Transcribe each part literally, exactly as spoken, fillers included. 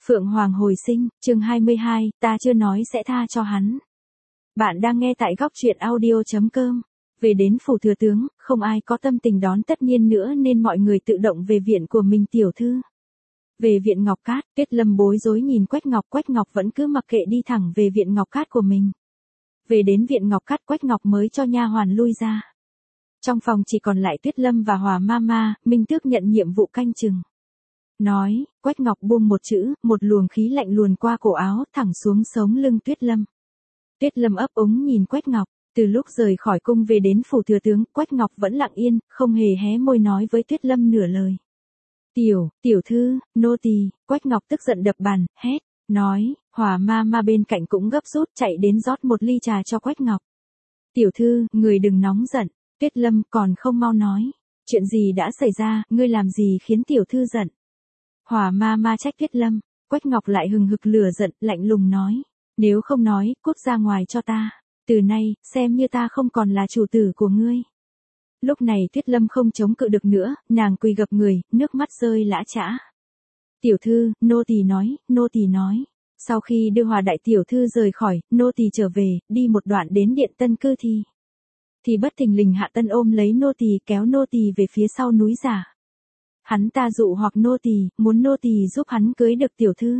Phượng Hoàng hồi sinh, chương hai mươi hai, ta chưa nói sẽ tha cho hắn. Bạn đang nghe tại góc truyện audio chấm com. Về đến phủ thừa tướng, không ai có tâm tình đón tất nhiên nữa nên mọi người tự động về viện của mình tiểu thư. Về viện Ngọc Cát, Tuyết Lâm bối rối nhìn Quách Ngọc, Quách Ngọc vẫn cứ mặc kệ đi thẳng về viện Ngọc Cát của mình. Về đến viện Ngọc Cát, Quách Ngọc mới cho nha hoàn lui ra. Trong phòng chỉ còn lại Tuyết Lâm và Hòa Mama, Minh Tước nhận nhiệm vụ canh chừng. Nói, Quách Ngọc buông một chữ, một luồng khí lạnh luồn qua cổ áo, thẳng xuống sống lưng Tuyết Lâm. Tuyết Lâm ấp úng nhìn Quách Ngọc, từ lúc rời khỏi cung về đến phủ thừa tướng, Quách Ngọc vẫn lặng yên, không hề hé môi nói với Tuyết Lâm nửa lời. Tiểu, tiểu thư, nô tỳ, Quách Ngọc tức giận đập bàn, hét, nói, Hòa Mama bên cạnh cũng gấp rút chạy đến rót một ly trà cho Quách Ngọc. Tiểu thư, người đừng nóng giận, Tuyết Lâm còn không mau nói, chuyện gì đã xảy ra, ngươi làm gì khiến tiểu thư giận. Hòa Mama trách Tuyết Lâm, Quách Ngọc lại hừng hực lửa giận, lạnh lùng nói, nếu không nói, cút ra ngoài cho ta, từ nay, xem như ta không còn là chủ tử của ngươi. Lúc này Tuyết Lâm không chống cự được nữa, nàng quỳ gập người, nước mắt rơi lã chã. Tiểu thư, nô tỳ nói, nô tỳ nói. Sau khi đưa Hòa đại tiểu thư rời khỏi, nô tỳ trở về, đi một đoạn đến điện Tân Cư thì thì bất thình lình Hạ Tân ôm lấy nô tỳ kéo nô tỳ về phía sau núi giả. Hắn ta dụ hoặc nô tỳ, muốn nô tỳ giúp hắn cưới được tiểu thư.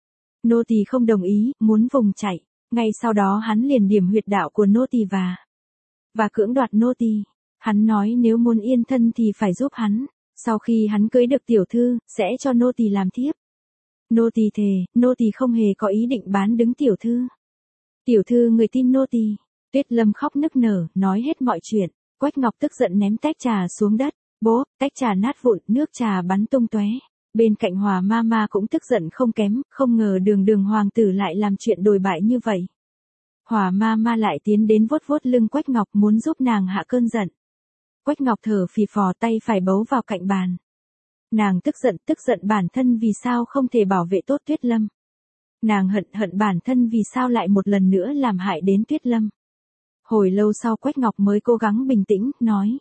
Nô tỳ không đồng ý, muốn vùng chạy. Ngay sau đó hắn liền điểm huyệt đạo của nô tỳ và và cưỡng đoạt nô tỳ. Hắn nói nếu muốn yên thân thì phải giúp hắn. Sau khi hắn cưới được tiểu thư, sẽ cho nô tỳ làm thiếp. Nô tỳ thề, nô tỳ không hề có ý định bán đứng tiểu thư. Tiểu thư người tin nô tỳ. Tuyết Lâm khóc nức nở, nói hết mọi chuyện. Quách Ngọc tức giận ném tách trà xuống đất. Bố, tách trà nát vụn, nước trà bắn tung tóe. Bên cạnh Hòa Mama cũng tức giận không kém, không ngờ đường đường hoàng tử lại làm chuyện đồi bại như vậy. Hòa Mama lại tiến đến vuốt vuốt lưng Quách Ngọc muốn giúp nàng hạ cơn giận. Quách Ngọc thở phì phò tay phải bấu vào cạnh bàn. Nàng tức giận, tức giận bản thân vì sao không thể bảo vệ tốt Tuyết Lâm. Nàng hận hận bản thân vì sao lại một lần nữa làm hại đến Tuyết Lâm. Hồi lâu sau Quách Ngọc mới cố gắng bình tĩnh, nói.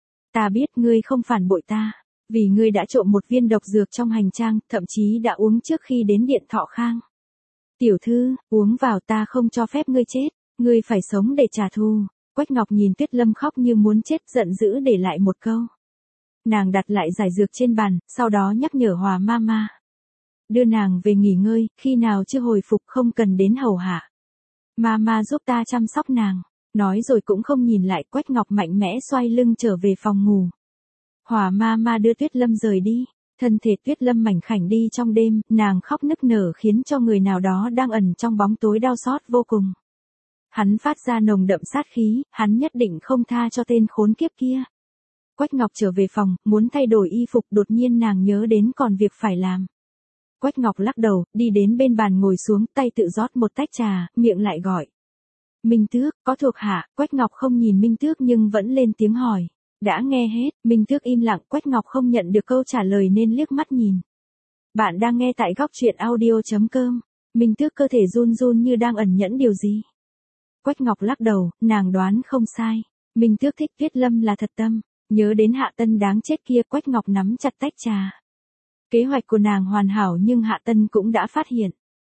Ta biết ngươi không phản bội ta, vì ngươi đã trộm một viên độc dược trong hành trang, thậm chí đã uống trước khi đến điện Thọ Khang. Tiểu thư, uống vào ta không cho phép ngươi chết, ngươi phải sống để trả thù. Quách Ngọc nhìn Tuyết Lâm khóc như muốn chết, giận dữ để lại một câu. Nàng đặt lại giải dược trên bàn, sau đó nhắc nhở Hòa Mama. Đưa nàng về nghỉ ngơi, khi nào chưa hồi phục không cần đến hầu hạ. Mama giúp ta chăm sóc nàng. Nói rồi cũng không nhìn lại, Quách Ngọc mạnh mẽ xoay lưng trở về phòng ngủ. Hòa Mama đưa Tuyết Lâm rời đi. Thân thể Tuyết Lâm mảnh khảnh đi trong đêm, nàng khóc nức nở khiến cho người nào đó đang ẩn trong bóng tối đau xót vô cùng. Hắn phát ra nồng đậm sát khí, hắn nhất định không tha cho tên khốn kiếp kia. Quách Ngọc trở về phòng, muốn thay đổi y phục, đột nhiên nàng nhớ đến còn việc phải làm. Quách Ngọc lắc đầu, đi đến bên bàn ngồi xuống, tay tự rót một tách trà, miệng lại gọi. Minh Tước, có thuộc hạ. Quách Ngọc không nhìn Minh Tước nhưng vẫn lên tiếng hỏi. Đã nghe hết, Minh Tước im lặng, Quách Ngọc không nhận được câu trả lời nên liếc mắt nhìn. Bạn đang nghe tại góc truyện audio chấm com. Minh Tước cơ thể run run như đang ẩn nhẫn điều gì. Quách Ngọc lắc đầu, nàng đoán không sai. Minh Tước thích Tuyết Lâm là thật tâm. Nhớ đến Hạ Tân đáng chết kia, Quách Ngọc nắm chặt tách trà. Kế hoạch của nàng hoàn hảo nhưng Hạ Tân cũng đã phát hiện.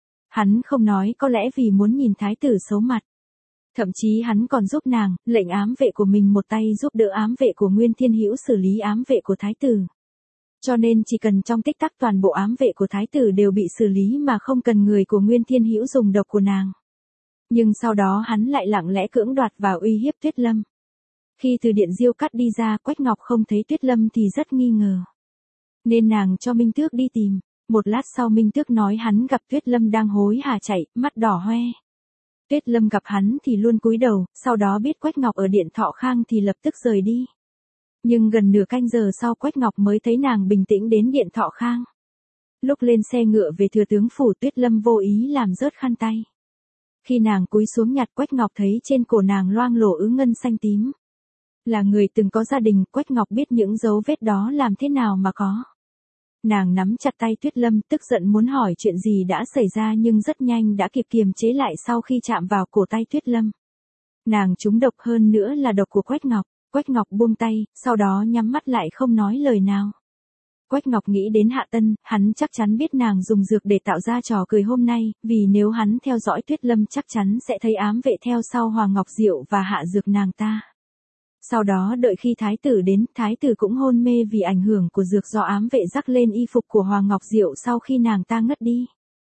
Hắn không nói có lẽ vì muốn nhìn thái tử xấu mặt. Thậm chí hắn còn giúp nàng, lệnh ám vệ của mình một tay giúp đỡ ám vệ của Nguyên Thiên Hữu xử lý ám vệ của thái tử. Cho nên chỉ cần trong tích tắc toàn bộ ám vệ của thái tử đều bị xử lý mà không cần người của Nguyên Thiên Hữu dùng độc của nàng. Nhưng sau đó hắn lại lặng lẽ cưỡng đoạt và uy hiếp Tuyết Lâm. Khi từ điện Diêu Cát đi ra, Quách Ngọc không thấy Tuyết Lâm thì rất nghi ngờ. Nên nàng cho Minh Tước đi tìm. Một lát sau Minh Tước nói hắn gặp Tuyết Lâm đang hối hả chạy, mắt đỏ hoe. Tuyết Lâm gặp hắn thì luôn cúi đầu, sau đó biết Quách Ngọc ở điện Thọ Khang thì lập tức rời đi. Nhưng gần nửa canh giờ sau Quách Ngọc mới thấy nàng bình tĩnh đến điện Thọ Khang. Lúc lên xe ngựa về thừa tướng phủ, Tuyết Lâm vô ý làm rớt khăn tay. Khi nàng cúi xuống nhặt, Quách Ngọc thấy trên cổ nàng loang lổ ứ ngân xanh tím. Là người từng có gia đình, Quách Ngọc biết những dấu vết đó làm thế nào mà có. Nàng nắm chặt tay Tuyết Lâm, tức giận muốn hỏi chuyện gì đã xảy ra nhưng rất nhanh đã kịp kiềm chế lại sau khi chạm vào cổ tay Tuyết Lâm. Nàng trúng độc, hơn nữa là độc của Quách Ngọc. Quách Ngọc buông tay, sau đó nhắm mắt lại không nói lời nào. Quách Ngọc nghĩ đến Hạ Tân, hắn chắc chắn biết nàng dùng dược để tạo ra trò cười hôm nay, vì nếu hắn theo dõi Tuyết Lâm chắc chắn sẽ thấy ám vệ theo sau Hoàng Ngọc Diệu và hạ dược nàng ta. Sau đó đợi khi thái tử đến, thái tử cũng hôn mê vì ảnh hưởng của dược do ám vệ rắc lên y phục của Hoàng Ngọc Diệu sau khi nàng ta ngất đi.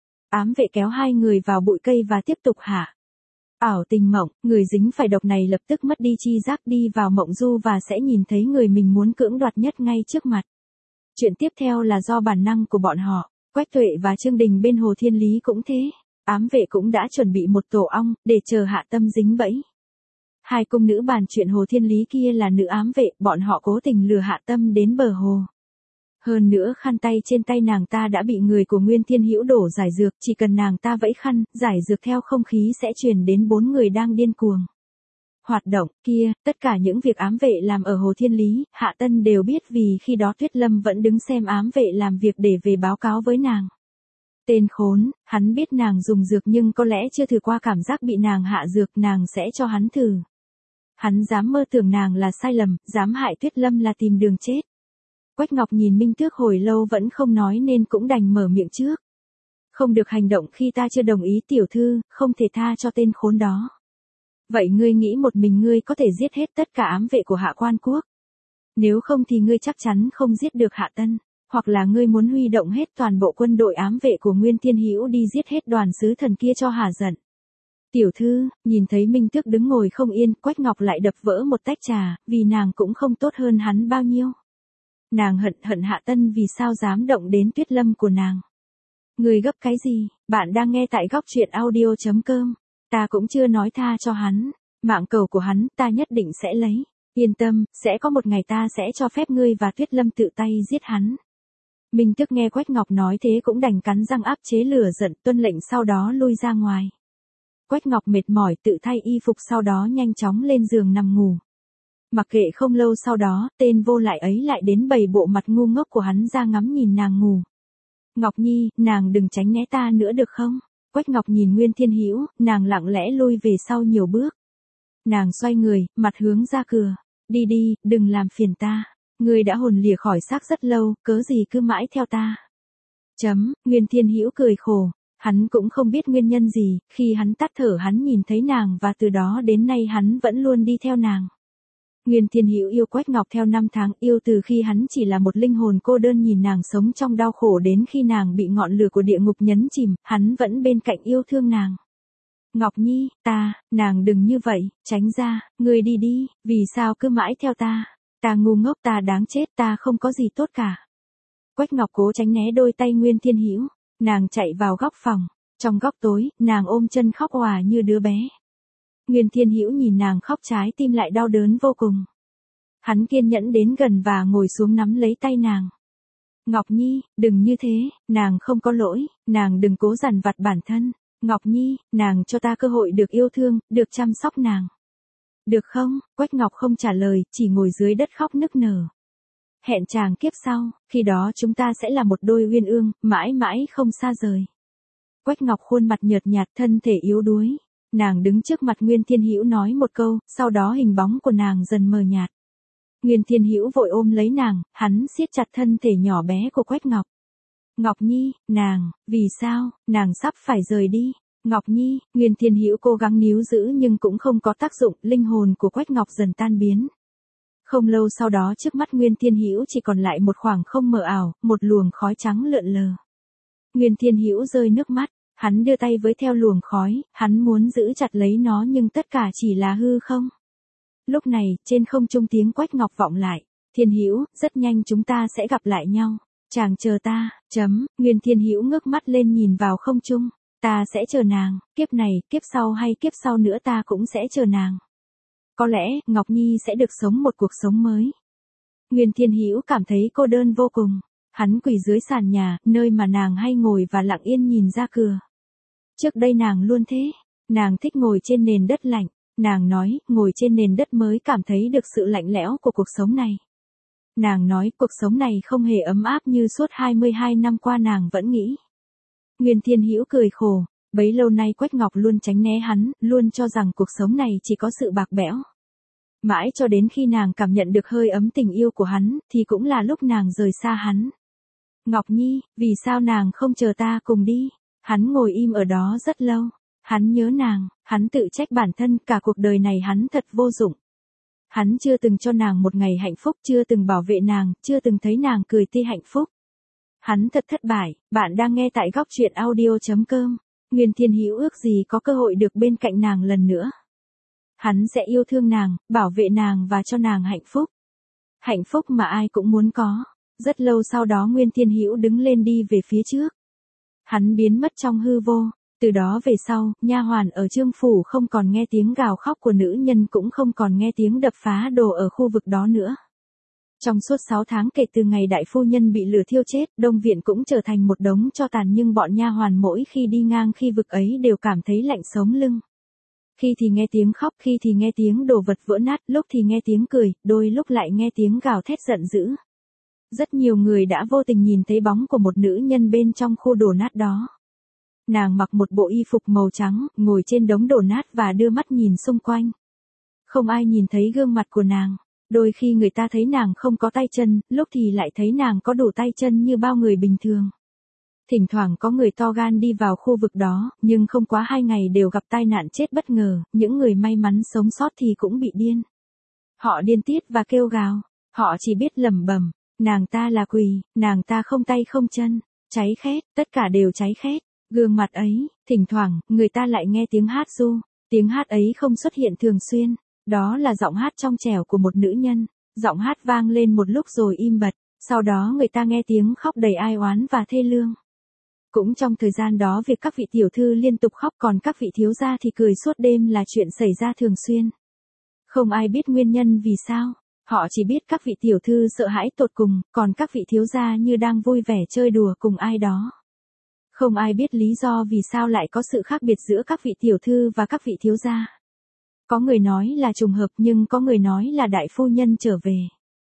Ám vệ kéo hai người vào bụi cây và tiếp tục hạ. Ảo tình mộng, người dính phải độc này lập tức mất đi chi giác, đi vào mộng du và sẽ nhìn thấy người mình muốn cưỡng đoạt nhất ngay trước mặt. Chuyện tiếp theo là do bản năng của bọn họ. Quách Tuệ và Trương Đình bên Hồ Thiên Lý cũng thế. Ám vệ cũng đã chuẩn bị một tổ ong, để chờ Hạ Tâm dính bẫy. Hai cung nữ bàn chuyện Hồ Thiên Lý kia là nữ ám vệ, bọn họ cố tình lừa Hạ Tâm đến bờ hồ. Hơn nữa khăn tay trên tay nàng ta đã bị người của Nguyên Thiên Hữu đổ giải dược, chỉ cần nàng ta vẫy khăn, giải dược theo không khí sẽ truyền đến bốn người đang điên cuồng. Hoạt động kia, tất cả những việc ám vệ làm ở Hồ Thiên Lý, Hạ Tân đều biết vì khi đó Tuyết Lâm vẫn đứng xem ám vệ làm việc để về báo cáo với nàng. Tên khốn, hắn biết nàng dùng dược nhưng có lẽ chưa thử qua cảm giác bị nàng hạ dược, nàng sẽ cho hắn thử. Hắn dám mơ tưởng nàng là sai lầm, dám hại Tuyết Lâm là tìm đường chết. Quách Ngọc nhìn Minh Tước hồi lâu vẫn không nói nên cũng đành mở miệng trước. Không được hành động khi ta chưa đồng ý tiểu thư, không thể tha cho tên khốn đó. Vậy ngươi nghĩ một mình ngươi có thể giết hết tất cả ám vệ của Hạ Quan Quốc? Nếu không thì ngươi chắc chắn không giết được Hạ Tân, hoặc là ngươi muốn huy động hết toàn bộ quân đội ám vệ của Nguyên Thiên Hữu đi giết hết đoàn sứ thần kia cho hả giận. Tiểu thư, nhìn thấy Minh Tước đứng ngồi không yên, Quách Ngọc lại đập vỡ một tách trà, vì nàng cũng không tốt hơn hắn bao nhiêu. Nàng hận hận Hạ Tân vì sao dám động đến Tuyết Lâm của nàng. Ngươi gấp cái gì? Bạn đang nghe tại góc truyện audio chấm com. Ta cũng chưa nói tha cho hắn. Mạng cầu của hắn ta nhất định sẽ lấy. Yên tâm, sẽ có một ngày ta sẽ cho phép ngươi và Tuyết Lâm tự tay giết hắn. Minh Tước nghe Quách Ngọc nói thế cũng đành cắn răng áp chế lửa giận, tuân lệnh sau đó lui ra ngoài. Quách Ngọc mệt mỏi tự thay y phục sau đó nhanh chóng lên giường nằm ngủ. Mặc kệ không lâu sau đó, tên vô lại ấy lại đến bày bộ mặt ngu ngốc của hắn ra ngắm nhìn nàng ngủ. Ngọc Nhi, nàng đừng tránh né ta nữa được không? Quách Ngọc nhìn Nguyên Thiên Hữu, nàng lặng lẽ lui về sau nhiều bước. Nàng xoay người, mặt hướng ra cửa. Đi đi, đừng làm phiền ta. Ngươi đã hồn lìa khỏi xác rất lâu, cớ gì cứ mãi theo ta. Chấm, Nguyên Thiên Hữu cười khổ. Hắn cũng không biết nguyên nhân gì, khi hắn tắt thở hắn nhìn thấy nàng và từ đó đến nay hắn vẫn luôn đi theo nàng. Nguyên Thiên Hữu yêu Quách Ngọc theo năm tháng, yêu từ khi hắn chỉ là một linh hồn cô đơn nhìn nàng sống trong đau khổ đến khi nàng bị ngọn lửa của địa ngục nhấn chìm, hắn vẫn bên cạnh yêu thương nàng. Ngọc Nhi, ta, nàng đừng như vậy, tránh ra, ngươi đi đi, vì sao cứ mãi theo ta? Ta ngu ngốc, ta đáng chết, ta không có gì tốt cả. Quách Ngọc cố tránh né đôi tay Nguyên Thiên Hữu, nàng chạy vào góc phòng, trong góc tối, nàng ôm chân khóc òa như đứa bé. Nguyên Thiên Hữu nhìn nàng khóc trái tim lại đau đớn vô cùng. Hắn kiên nhẫn đến gần và ngồi xuống nắm lấy tay nàng. Ngọc Nhi, đừng như thế, nàng không có lỗi, nàng đừng cố dằn vặt bản thân. Ngọc Nhi, nàng cho ta cơ hội được yêu thương, được chăm sóc nàng. Được không? Quách Ngọc không trả lời, chỉ ngồi dưới đất khóc nức nở. Hẹn chàng kiếp sau, khi đó chúng ta sẽ là một đôi uyên ương, mãi mãi không xa rời. Quách Ngọc khuôn mặt nhợt nhạt, thân thể yếu đuối. Nàng đứng trước mặt Nguyên Thiên Hữu nói một câu, sau đó hình bóng của nàng dần mờ nhạt. Nguyên Thiên Hữu vội ôm lấy nàng, hắn siết chặt thân thể nhỏ bé của Quách Ngọc. Ngọc Nhi, nàng, vì sao, nàng sắp phải rời đi. Ngọc Nhi, Nguyên Thiên Hữu cố gắng níu giữ nhưng cũng không có tác dụng, linh hồn của Quách Ngọc dần tan biến. Không lâu sau đó trước mắt Nguyên Thiên Hữu chỉ còn lại một khoảng không mờ ảo, một luồng khói trắng lượn lờ. Nguyên Thiên Hữu rơi nước mắt. Hắn đưa tay với theo luồng khói, hắn muốn giữ chặt lấy nó nhưng tất cả chỉ là hư không. Lúc này, trên không trung tiếng Quách Ngọc vọng lại. Thiên Hữu, rất nhanh chúng ta sẽ gặp lại nhau. Chàng chờ ta, chấm, Nguyên Thiên Hữu ngước mắt lên nhìn vào không trung. Ta sẽ chờ nàng, kiếp này, kiếp sau hay kiếp sau nữa ta cũng sẽ chờ nàng. Có lẽ, Ngọc Nhi sẽ được sống một cuộc sống mới. Nguyên Thiên Hữu cảm thấy cô đơn vô cùng. Hắn quỳ dưới sàn nhà, nơi mà nàng hay ngồi và lặng yên nhìn ra cửa. Trước đây nàng luôn thế, nàng thích ngồi trên nền đất lạnh, nàng nói, ngồi trên nền đất mới cảm thấy được sự lạnh lẽo của cuộc sống này. Nàng nói, cuộc sống này không hề ấm áp như suốt hai mươi hai năm qua nàng vẫn nghĩ. Nguyên Thiên Hữu cười khổ, bấy lâu nay Quách Ngọc luôn tránh né hắn, luôn cho rằng cuộc sống này chỉ có sự bạc bẽo. Mãi cho đến khi nàng cảm nhận được hơi ấm tình yêu của hắn, thì cũng là lúc nàng rời xa hắn. Ngọc Nhi, vì sao nàng không chờ ta cùng đi? Hắn ngồi im ở đó rất lâu. Hắn nhớ nàng, hắn tự trách bản thân, cả cuộc đời này hắn thật vô dụng. Hắn chưa từng cho nàng một ngày hạnh phúc, chưa từng bảo vệ nàng, chưa từng thấy nàng cười tươi hạnh phúc. Hắn thật thất bại. Bạn đang nghe tại góc truyện audio chấm com. Nguyên Thiên Hữu ước gì có cơ hội được bên cạnh nàng lần nữa. Hắn sẽ yêu thương nàng, bảo vệ nàng và cho nàng hạnh phúc. Hạnh phúc mà ai cũng muốn có. Rất lâu sau đó Nguyên Thiên Hữu đứng lên đi về phía trước. Hắn biến mất trong hư vô. Từ đó về sau, nha hoàn ở Trương phủ không còn nghe tiếng gào khóc của nữ nhân, cũng không còn nghe tiếng đập phá đồ ở khu vực đó nữa. Trong suốt sáu tháng kể từ ngày đại phu nhân bị lửa thiêu chết, Đông viện cũng trở thành một đống tro tàn, nhưng bọn nha hoàn mỗi khi đi ngang khi vực ấy đều cảm thấy lạnh sống lưng. Khi thì nghe tiếng khóc, khi thì nghe tiếng đồ vật vỡ nát, lúc thì nghe tiếng cười, đôi lúc lại nghe tiếng gào thét giận dữ. Rất nhiều người đã vô tình nhìn thấy bóng của một nữ nhân bên trong khu đổ nát đó. Nàng mặc một bộ y phục màu trắng, ngồi trên đống đổ nát và đưa mắt nhìn xung quanh. Không ai nhìn thấy gương mặt của nàng. Đôi khi người ta thấy nàng không có tay chân, lúc thì lại thấy nàng có đủ tay chân như bao người bình thường. Thỉnh thoảng có người to gan đi vào khu vực đó, nhưng không quá hai ngày đều gặp tai nạn chết bất ngờ, những người may mắn sống sót thì cũng bị điên. Họ điên tiết và kêu gào, họ chỉ biết lẩm bẩm, nàng ta là quỷ, nàng ta không tay không chân, cháy khét, tất cả đều cháy khét. Gương mặt ấy, thỉnh thoảng, người ta lại nghe tiếng hát ru, tiếng hát ấy không xuất hiện thường xuyên, đó là giọng hát trong trẻo của một nữ nhân, giọng hát vang lên một lúc rồi im bặt, sau đó người ta nghe tiếng khóc đầy ai oán và thê lương. Cũng trong thời gian đó việc các vị tiểu thư liên tục khóc, còn các vị thiếu gia thì cười suốt đêm là chuyện xảy ra thường xuyên. Không ai biết nguyên nhân vì sao, họ chỉ biết các vị tiểu thư sợ hãi tột cùng, còn các vị thiếu gia như đang vui vẻ chơi đùa cùng ai đó. Không ai biết lý do vì sao lại có sự khác biệt giữa các vị tiểu thư và các vị thiếu gia. Có người nói là trùng hợp, nhưng có người nói là đại phu nhân trở về.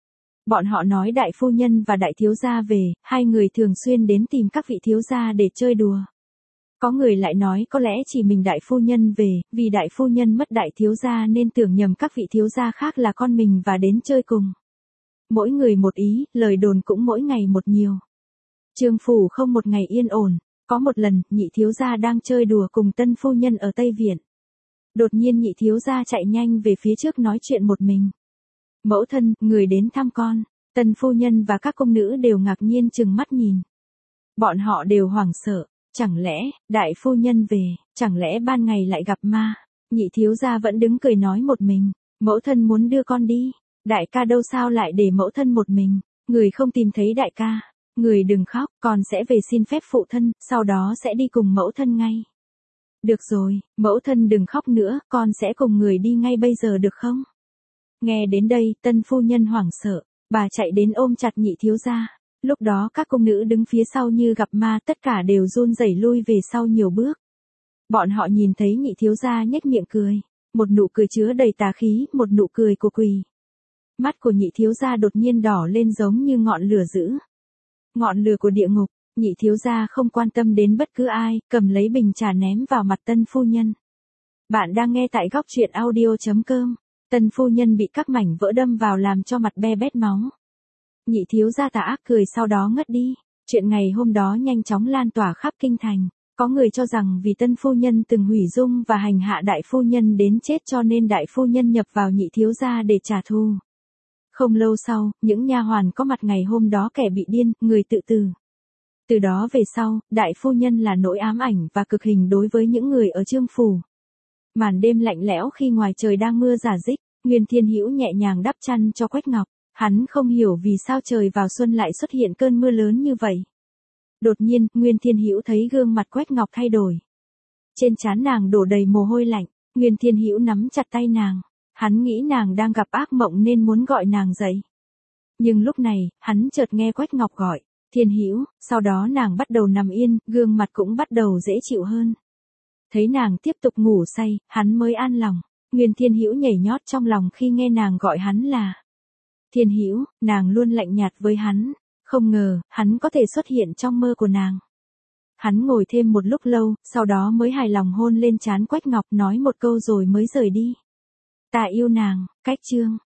Bọn họ nói đại phu nhân và đại thiếu gia về, hai người thường xuyên đến tìm các vị thiếu gia để chơi đùa. Có người lại nói có lẽ chỉ mình đại phu nhân về, vì đại phu nhân mất đại thiếu gia nên tưởng nhầm các vị thiếu gia khác là con mình và đến chơi cùng. Mỗi người một ý, lời đồn cũng mỗi ngày một nhiều. Trương phủ không một ngày yên ổn. Có một lần, nhị thiếu gia đang chơi đùa cùng tân phu nhân ở Tây Viện. Đột nhiên nhị thiếu gia chạy nhanh về phía trước nói chuyện một mình. Mẫu thân, người đến thăm con. Tân phu nhân và các công nữ đều ngạc nhiên trừng mắt nhìn. Bọn họ đều hoảng sợ. Chẳng lẽ, đại phu nhân về, chẳng lẽ ban ngày lại gặp ma? Nhị thiếu gia vẫn đứng cười nói một mình. Mẫu thân muốn đưa con đi. Đại ca đâu, sao lại để mẫu thân một mình? Người không tìm thấy đại ca. Người đừng khóc, con sẽ về xin phép phụ thân, sau đó sẽ đi cùng mẫu thân ngay. Được rồi, mẫu thân đừng khóc nữa, con sẽ cùng người đi ngay bây giờ được không? Nghe đến đây, tân phu nhân hoảng sợ, bà chạy đến ôm chặt nhị thiếu gia. Lúc đó các công nữ đứng phía sau như gặp ma, tất cả đều run rẩy lui về sau nhiều bước. Bọn họ nhìn thấy nhị thiếu gia nhếch miệng cười, một nụ cười chứa đầy tà khí, một nụ cười của quỷ. Mắt của nhị thiếu gia đột nhiên đỏ lên giống như ngọn lửa dữ. Ngọn lửa của địa ngục. Nhị thiếu gia không quan tâm đến bất cứ ai, cầm lấy bình trà ném vào mặt tân phu nhân. Bạn đang nghe tại góc truyện audio chấm com. Tân phu nhân bị các mảnh vỡ đâm vào làm cho mặt be bét máu. Nhị thiếu gia tà ác cười sau đó ngất đi. Chuyện ngày hôm đó nhanh chóng lan tỏa khắp kinh thành. Có người cho rằng vì tân phu nhân từng hủy dung và hành hạ đại phu nhân đến chết cho nên đại phu nhân nhập vào nhị thiếu gia để trả thù. Không lâu sau, những nha hoàn có mặt ngày hôm đó kẻ bị điên, người tự tử. Từ đó về sau, đại phu nhân là nỗi ám ảnh và cực hình đối với những người ở Trương phủ. Màn đêm lạnh lẽo khi ngoài trời đang mưa rả rích, Nguyên Thiên Hữu nhẹ nhàng đắp chăn cho Quách Ngọc. Hắn không hiểu vì sao trời vào xuân lại xuất hiện cơn mưa lớn như vậy. Đột nhiên, Nguyên Thiên Hữu thấy gương mặt Quách Ngọc thay đổi. Trên trán nàng đổ đầy mồ hôi lạnh, Nguyên Thiên Hữu nắm chặt tay nàng. Hắn nghĩ nàng đang gặp ác mộng nên muốn gọi nàng dậy. Nhưng lúc này, hắn chợt nghe Quách Ngọc gọi, Thiên Hữu, sau đó nàng bắt đầu nằm yên, gương mặt cũng bắt đầu dễ chịu hơn. Thấy nàng tiếp tục ngủ say, hắn mới an lòng. Nguyên Thiên Hữu nhảy nhót trong lòng khi nghe nàng gọi hắn là Thiên Hữu, nàng luôn lạnh nhạt với hắn. Không ngờ, hắn có thể xuất hiện trong mơ của nàng. Hắn ngồi thêm một lúc lâu, sau đó mới hài lòng hôn lên trán Quách Ngọc, nói một câu rồi mới rời đi. Ta yêu nàng. Cách chương